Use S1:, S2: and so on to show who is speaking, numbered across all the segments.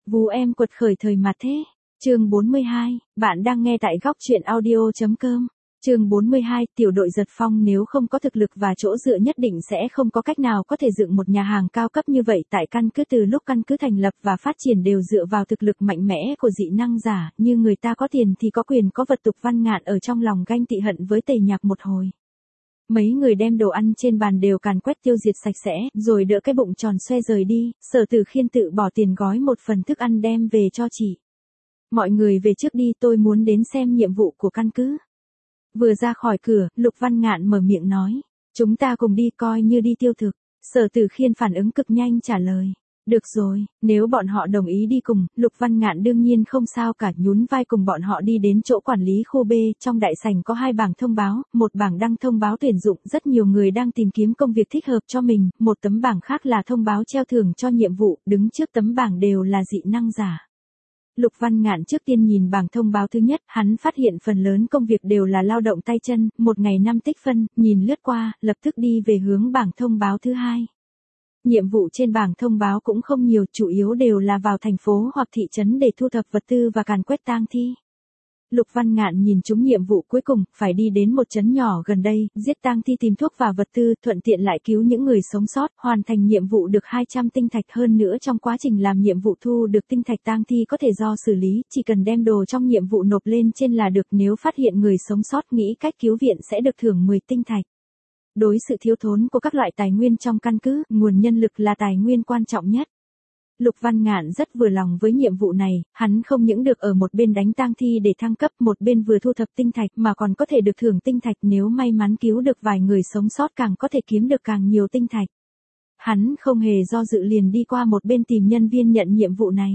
S1: Vú em quật khởi thời mà thế. Chương 42, bạn đang nghe tại góc truyện audio.com. Chương 42, tiểu đội Giật Phong nếu không có thực lực và chỗ dựa nhất định sẽ không có cách nào có thể dựng một nhà hàng cao cấp như vậy tại căn cứ. Từ lúc căn cứ thành lập và phát triển đều dựa vào thực lực mạnh mẽ của dị năng giả, như người ta có tiền thì có quyền có vật. Tục Văn Ngạn ở trong lòng ganh tị hận với Tề Nhạc một hồi. Mấy người đem đồ ăn trên bàn đều càn quét tiêu diệt sạch sẽ, rồi đỡ cái bụng tròn xoe rời đi. Sở Tử Khiên tự bỏ tiền gói một phần thức ăn đem về cho chị. Mọi người về trước đi, tôi muốn đến xem nhiệm vụ của căn cứ. Vừa ra khỏi cửa, Lục Văn Ngạn mở miệng nói. Chúng ta cùng đi, coi như đi tiêu thực. Sở Tử Khiên phản ứng cực nhanh trả lời. Được rồi, nếu bọn họ đồng ý đi cùng, Lục Văn Ngạn đương nhiên không sao cả, nhún vai cùng bọn họ đi đến chỗ quản lý khu B. Trong đại sảnh có 2 bảng thông báo, một bảng đăng thông báo tuyển dụng rất nhiều người đang tìm kiếm công việc thích hợp cho mình, một tấm bảng khác là thông báo treo thưởng cho nhiệm vụ, đứng trước tấm bảng đều là dị năng giả. Lục Văn Ngạn trước tiên nhìn bảng thông báo thứ nhất, hắn phát hiện phần lớn công việc đều là lao động tay chân, một ngày 5 tích phân, nhìn lướt qua, lập tức đi về hướng bảng thông báo thứ hai. Nhiệm vụ trên bảng thông báo cũng không nhiều, chủ yếu đều là vào thành phố hoặc thị trấn để thu thập vật tư và càn quét tang thi. Lục Văn Ngạn nhìn trúng nhiệm vụ cuối cùng, phải đi đến một trấn nhỏ gần đây, giết tang thi, tìm thuốc và vật tư, thuận tiện lại cứu những người sống sót, hoàn thành nhiệm vụ được 200 tinh thạch. Hơn nữa trong quá trình làm nhiệm vụ thu được tinh thạch tang thi có thể do xử lý, chỉ cần đem đồ trong nhiệm vụ nộp lên trên là được, nếu phát hiện người sống sót nghĩ cách cứu viện sẽ được thưởng 10 tinh thạch. Đối sự thiếu thốn của các loại tài nguyên trong căn cứ, nguồn nhân lực là tài nguyên quan trọng nhất. Lục Văn Ngạn rất vừa lòng với nhiệm vụ này, hắn không những được ở một bên đánh tang thi để thăng cấp, một bên vừa thu thập tinh thạch mà còn có thể được thưởng tinh thạch, nếu may mắn cứu được vài người sống sót càng có thể kiếm được càng nhiều tinh thạch. Hắn không hề do dự liền đi qua một bên tìm nhân viên nhận nhiệm vụ này.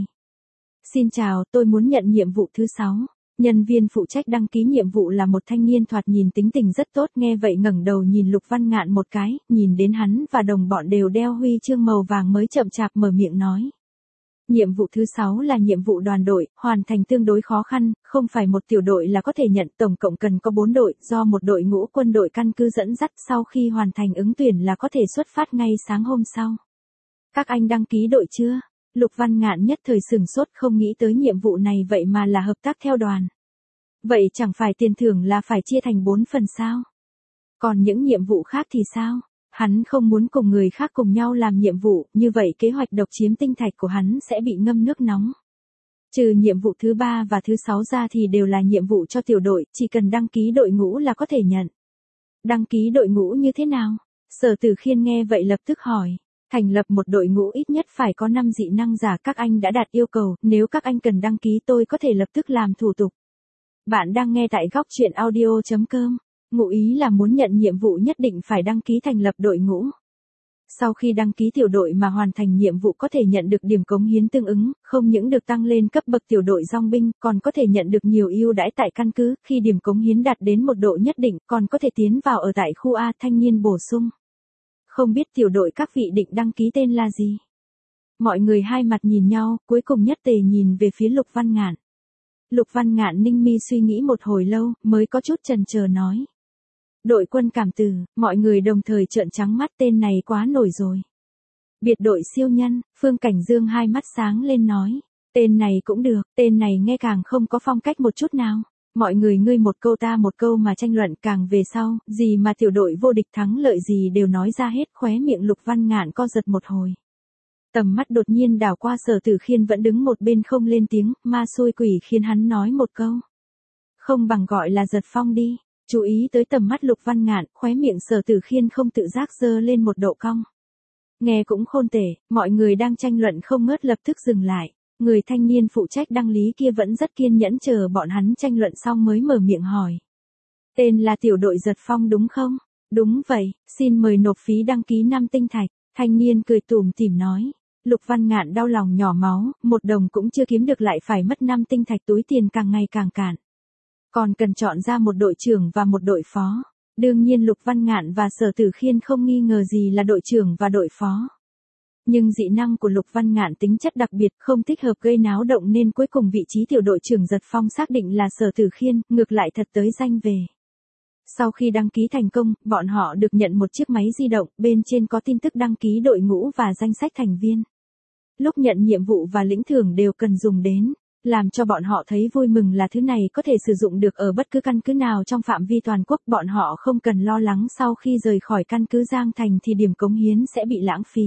S1: Xin chào, tôi muốn nhận nhiệm vụ thứ 6. Nhân viên phụ trách đăng ký nhiệm vụ là một thanh niên thoạt nhìn tính tình rất tốt, nghe vậy ngẩng đầu nhìn Lục Văn Ngạn một cái, nhìn đến hắn và đồng bọn đều đeo huy chương màu vàng mới chậm chạp mở miệng nói. Nhiệm vụ thứ 6 là nhiệm vụ đoàn đội, hoàn thành tương đối khó khăn, không phải một tiểu đội là có thể nhận, tổng cộng cần có 4 đội, do một đội ngũ quân đội căn cứ dẫn dắt, sau khi hoàn thành ứng tuyển là có thể xuất phát ngay sáng hôm sau. Các anh đăng ký đội chưa? Lục Văn Ngạn nhất thời sửng sốt, không nghĩ tới nhiệm vụ này vậy mà là hợp tác theo đoàn. Vậy chẳng phải tiền thưởng là phải chia thành 4 phần sao? Còn những nhiệm vụ khác thì sao? Hắn không muốn cùng người khác cùng nhau làm nhiệm vụ, như vậy kế hoạch độc chiếm tinh thạch của hắn sẽ bị ngâm nước nóng. Trừ nhiệm vụ thứ 3 và thứ 6 ra thì đều là nhiệm vụ cho tiểu đội, chỉ cần đăng ký đội ngũ là có thể nhận. Đăng ký đội ngũ như thế nào? Sở Tử Khiên nghe vậy lập tức hỏi. Thành lập một đội ngũ ít nhất phải có 5 dị năng giả, các anh đã đạt yêu cầu, nếu các anh cần đăng ký tôi có thể lập tức làm thủ tục. Bạn đang nghe tại góc truyện audio.com. Ngụ ý là muốn nhận nhiệm vụ nhất định phải đăng ký thành lập đội ngũ. Sau khi đăng ký tiểu đội mà hoàn thành nhiệm vụ có thể nhận được điểm cống hiến tương ứng, không những được tăng lên cấp bậc tiểu đội dòng binh, còn có thể nhận được nhiều ưu đãi tại căn cứ, khi điểm cống hiến đạt đến một độ nhất định, còn có thể tiến vào ở tại khu A. Thanh niên bổ sung. Không biết tiểu đội các vị định đăng ký tên là gì? Mọi người hai mặt nhìn nhau, cuối cùng nhất Tề nhìn về phía Lục Văn Ngạn. Lục Văn Ngạn ninh mi suy nghĩ một hồi lâu, mới có chút chần chờ nói. Đội quân cảm tử, mọi người đồng thời trợn trắng mắt, tên này quá nổi rồi. Biệt đội siêu nhân, Phương Cảnh Dương hai mắt sáng lên nói. Tên này cũng được, tên này nghe càng không có phong cách một chút nào. Mọi người ngươi một câu ta một câu mà tranh luận, càng về sau, gì mà tiểu đội vô địch thắng lợi gì đều nói ra hết, khóe miệng Lục Văn Ngạn co giật một hồi. Tầm mắt đột nhiên đảo qua Sở Tử Khiên vẫn đứng một bên không lên tiếng, ma xui quỷ khiến hắn nói một câu. Không bằng gọi là Giật Phong đi. Chú ý tới tầm mắt Lục Văn Ngạn, khóe miệng Sở Tử Khiên không tự giác giơ lên một độ cong. Nghe cũng khôn tể, mọi người đang tranh luận không ngớt lập tức dừng lại. Người thanh niên phụ trách đăng lý kia vẫn rất kiên nhẫn chờ bọn hắn tranh luận xong mới mở miệng hỏi. Tên là tiểu đội Giật Phong đúng không? Đúng vậy, xin mời nộp phí đăng ký 5 tinh thạch. Thanh niên cười tủm tỉm nói. Lục Văn Ngạn đau lòng nhỏ máu, 1 đồng cũng chưa kiếm được lại phải mất 5 tinh thạch, túi tiền càng ngày càng cạn. Còn cần chọn ra một đội trưởng và một đội phó. Đương nhiên Lục Văn Ngạn và Sở Tử Khiên không nghi ngờ gì là đội trưởng và đội phó. Nhưng dị năng của Lục Văn Ngạn tính chất đặc biệt, không thích hợp gây náo động nên cuối cùng vị trí tiểu đội trưởng Giật Phong xác định là Sở Tử Khiên, ngược lại thật tới danh về. Sau khi đăng ký thành công, bọn họ được nhận một chiếc máy di động, bên trên có tin tức đăng ký đội ngũ và danh sách thành viên. lúc nhận nhiệm vụ và lĩnh thưởng đều cần dùng đến. Làm cho bọn họ thấy vui mừng là thứ này có thể sử dụng được ở bất cứ căn cứ nào trong phạm vi toàn quốc. Bọn họ không cần lo lắng sau khi rời khỏi căn cứ Giang Thành thì điểm cống hiến sẽ bị lãng phí.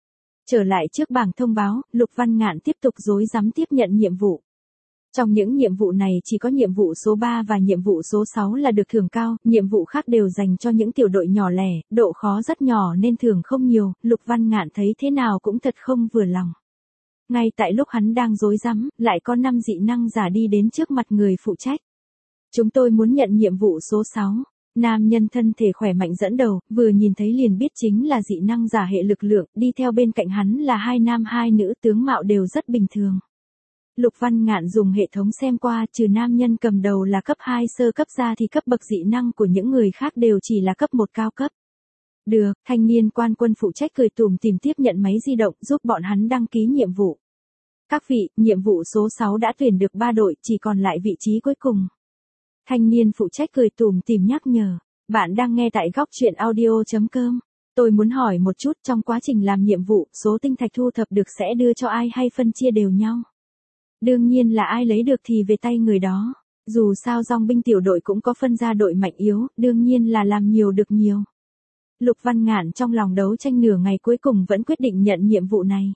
S1: Trở lại trước bảng thông báo, Lục Văn Ngạn tiếp tục rối rắm tiếp nhận nhiệm vụ. Trong những nhiệm vụ này chỉ có nhiệm vụ số 3 và nhiệm vụ số 6 là được thưởng cao, nhiệm vụ khác đều dành cho những tiểu đội nhỏ lẻ, độ khó rất nhỏ nên thưởng không nhiều. Lục Văn Ngạn thấy thế nào cũng thật không vừa lòng. Ngay tại lúc hắn đang rối rắm, lại có 5 dị năng giả đi đến trước mặt người phụ trách. Chúng tôi muốn nhận nhiệm vụ số 6. Nam nhân thân thể khỏe mạnh dẫn đầu, vừa nhìn thấy liền biết chính là dị năng giả hệ lực lượng, đi theo bên cạnh hắn là 2 nam 2 nữ, tướng mạo đều rất bình thường. Lục Văn Ngạn dùng hệ thống xem qua, trừ nam nhân cầm đầu là cấp 2 sơ cấp ra thì cấp bậc dị năng của những người khác đều chỉ là cấp 1 cao cấp. Được, thanh niên quan quân phụ trách cười tủm tỉm tiếp nhận máy di động giúp bọn hắn đăng ký nhiệm vụ. Các vị, nhiệm vụ số 6 đã tuyển được 3 đội, chỉ còn lại vị trí cuối cùng. Thanh niên phụ trách cười tủm tỉm nhắc nhở. Bạn đang nghe tại góc truyện audio.com. Tôi muốn hỏi một chút, trong quá trình làm nhiệm vụ, số tinh thạch thu thập được sẽ đưa cho ai hay phân chia đều nhau? Đương nhiên là ai lấy được thì về tay người đó. Dù sao dòng binh tiểu đội cũng có phân ra đội mạnh yếu, đương nhiên là làm nhiều được nhiều. Lục Văn Ngạn trong lòng đấu tranh nửa ngày cuối cùng vẫn quyết định nhận nhiệm vụ này.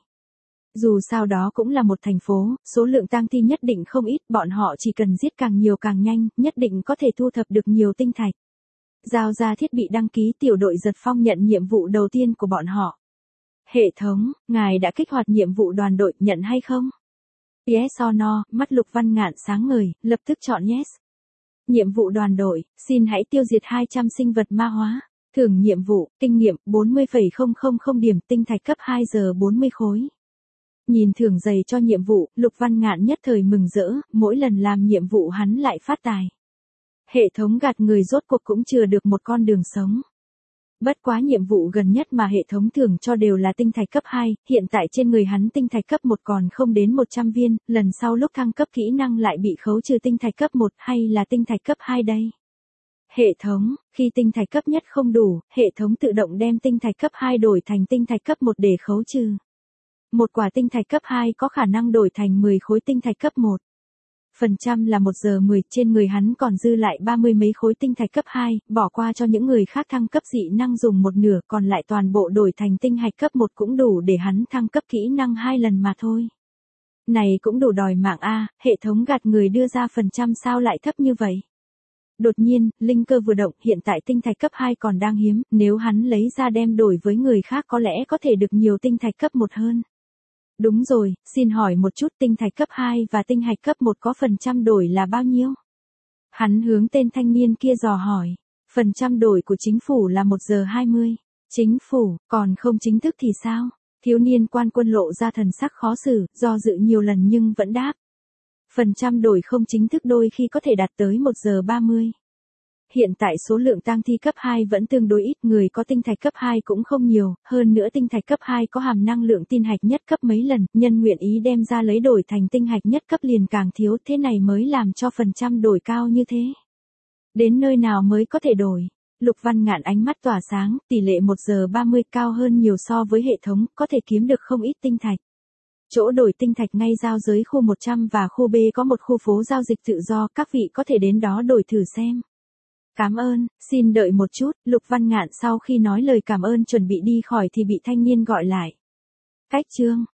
S1: Dù sao đó cũng là một thành phố, số lượng tang thi nhất định không ít, bọn họ chỉ cần giết càng nhiều càng nhanh, nhất định có thể thu thập được nhiều tinh thạch. Giao ra thiết bị đăng ký, tiểu đội Giật Phong nhận nhiệm vụ đầu tiên của bọn họ. Hệ thống, ngài đã kích hoạt nhiệm vụ đoàn đội, nhận hay không? Yes or no, mắt Lục Văn Ngạn sáng ngời, lập tức chọn yes. Nhiệm vụ đoàn đội, xin hãy tiêu diệt 200 sinh vật ma hóa. Thưởng nhiệm vụ, kinh nghiệm 40,000 điểm, tinh thạch cấp 2 giờ 40 khối. Nhìn thưởng dày cho nhiệm vụ, Lục Văn Ngạn nhất thời mừng rỡ, mỗi lần làm nhiệm vụ hắn lại phát tài. Hệ thống gạt người rốt cuộc cũng chừa được một con đường sống. Bất quá nhiệm vụ gần nhất mà hệ thống thưởng cho đều là tinh thạch cấp 2, hiện tại trên người hắn tinh thạch cấp 1 còn không đến 100 viên, lần sau lúc thăng cấp kỹ năng lại bị khấu trừ tinh thạch cấp 1 hay là tinh thạch cấp 2 đây? Hệ thống, khi tinh thạch cấp nhất không đủ, hệ thống tự động đem tinh thạch cấp 2 đổi thành tinh thạch cấp 1 để khấu trừ. Một quả tinh thạch cấp 2 có khả năng đổi thành 10 khối tinh thạch cấp 1. Phần trăm là 1 giờ 10, trên người hắn còn dư lại 30 mấy khối tinh thạch cấp 2, bỏ qua cho những người khác thăng cấp dị năng dùng một nửa, còn lại toàn bộ đổi thành tinh hạch cấp 1 cũng đủ để hắn thăng cấp kỹ năng 2 lần mà thôi. Này cũng đủ đòi mạng a, hệ thống gạt người đưa ra phần trăm sao lại thấp như vậy? Đột nhiên, linh cơ vừa động, hiện tại tinh thạch cấp 2 còn đang hiếm, nếu hắn lấy ra đem đổi với người khác có lẽ có thể được nhiều tinh thạch cấp 1 hơn. Đúng rồi, xin hỏi một chút, tinh thạch cấp 2 và tinh hạch cấp 1 có phần trăm đổi là bao nhiêu? Hắn hướng tên thanh niên kia dò hỏi. Phần trăm đổi của chính phủ là 1 giờ 20. Chính phủ, còn không chính thức thì sao? Thiếu niên quan quân lộ ra thần sắc khó xử, do dự nhiều lần nhưng vẫn đáp. Phần trăm đổi không chính thức đôi khi có thể đạt tới 1 giờ 30. Hiện tại số lượng tang thi cấp 2 vẫn tương đối ít, người có tinh thạch cấp 2 cũng không nhiều, hơn nữa tinh thạch cấp 2 có hàm năng lượng tin hạch nhất cấp mấy lần, nhân nguyện ý đem ra lấy đổi thành tinh hạch nhất cấp liền càng thiếu, thế này mới làm cho phần trăm đổi cao như thế. Đến nơi nào mới có thể đổi? Lục Văn Ngạn ánh mắt tỏa sáng, tỷ lệ 1 giờ 30 cao hơn nhiều so với hệ thống, có thể kiếm được không ít tinh thạch. Chỗ đổi tinh thạch ngay giao giới khu 100 và khu B có một khu phố giao dịch tự do, các vị có thể đến đó đổi thử xem. Cảm ơn, xin đợi một chút, Lục Văn Ngạn sau khi nói lời cảm ơn chuẩn bị đi khỏi thì bị thanh niên gọi lại. Cách chương